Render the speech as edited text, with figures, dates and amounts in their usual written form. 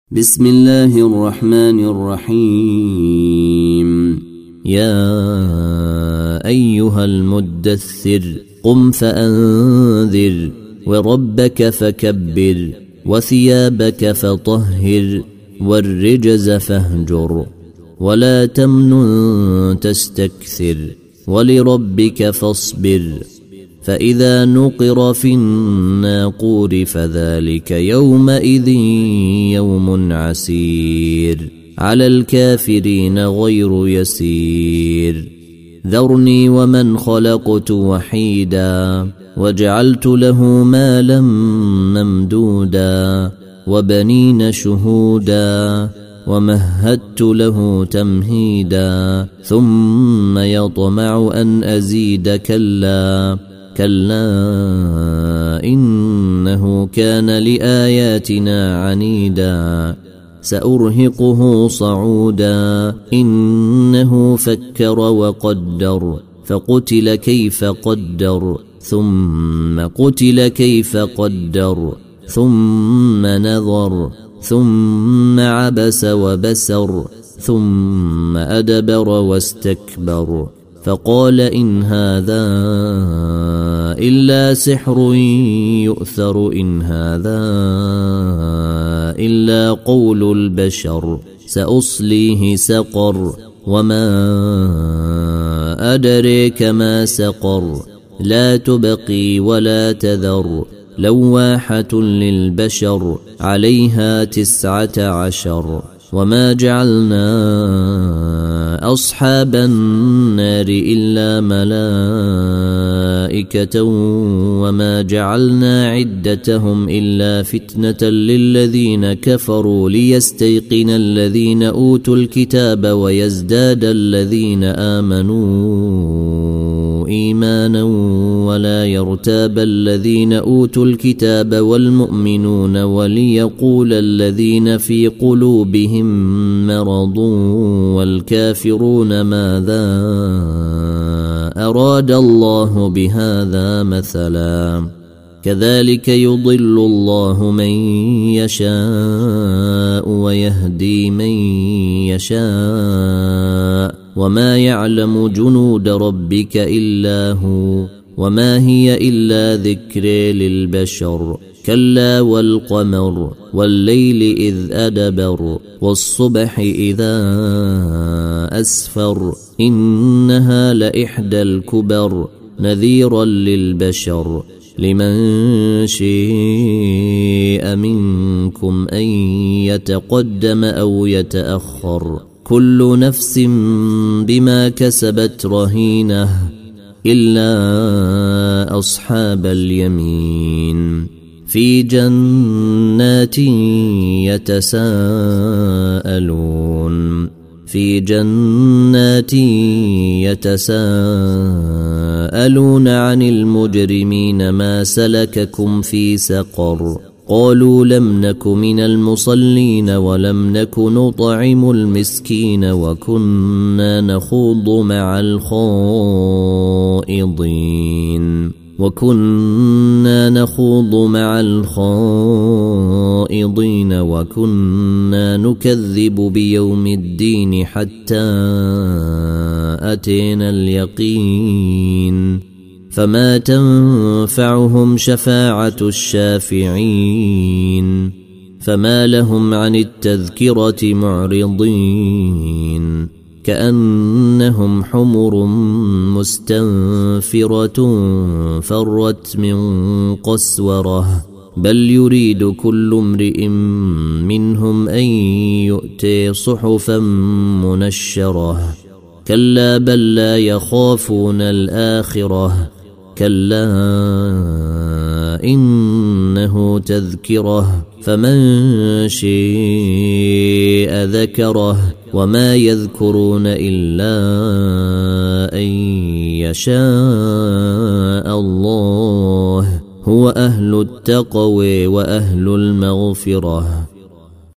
بسم الله الرحمن الرحيم. يا أيها المدثر قم فأنذر وربك فكبر وثيابك فطهر والرجز فاهجر ولا تمنن تستكثر ولربك فاصبر فإذا نقر في الناقور فذلك يومئذ يوم عسير على الكافرين غير يسير. ذرني ومن خلقت وحيدا وجعلت له مالا ممدودا وبنين شهودا ومهدت له تمهيدا ثم يطمع أن أزيد كلا إنه كان لآياتنا عنيدا سأرهقه صعودا إنه فكر وقدر فقتل كيف قدر ثم قتل كيف قدر ثم نظر ثم عبس وبسر ثم أدبر واستكبر فقال إن هذا إلا سحر يؤثر إن هذا إلا قول البشر سأصليه سقر وما أدريك ما سقر لا تبقي ولا تذر لواحة للبشر عليها 19 وما جعلنا أصحاب النار إلا ملائكة وما جعلنا عدتهم إلا فتنة للذين كفروا ليستيقن الذين أوتوا الكتاب ويزداد الذين آمنوا إيمانا ولا يرتاب الذين أوتوا الكتاب والمؤمنون وليقول الذين في قلوبهم مرض والكافرون ماذا أراد الله بهذا مثلا كذلك يضل الله من يشاء ويهدي من يشاء وما يعلم جنود ربك إلا هو وما هي إلا ذكر للبشر كلا والقمر والليل إذ أدبر والصبح إذا أسفر إنها لإحدى الكبر نذيرا للبشر لمن شاء منكم أن يتقدم أو يتأخر كل نفس بما كسبت رهينة إلا أصحاب اليمين في جنات يتساءلون عن المجرمين ما سلككم في سقر قالوا لم نك من المصلين ولم نك نطعم المسكين وكنا نخوض مع الخائضين وكنا نكذب بيوم الدين حتى أتينا اليقين فما تنفعهم شفاعة الشافعين فما لهم عن التذكرة معرضين كأنهم حمر مستنفرة فرت من قسورة بل يريد كل امرئ منهم أن يؤتي صحفا منشرة كلا بل لا يخافون الآخرة كلا إنه تذكرة فمن شاء ذكره وما يذكرون إلا أن يشاء الله هو أهل التقوى وأهل المغفرة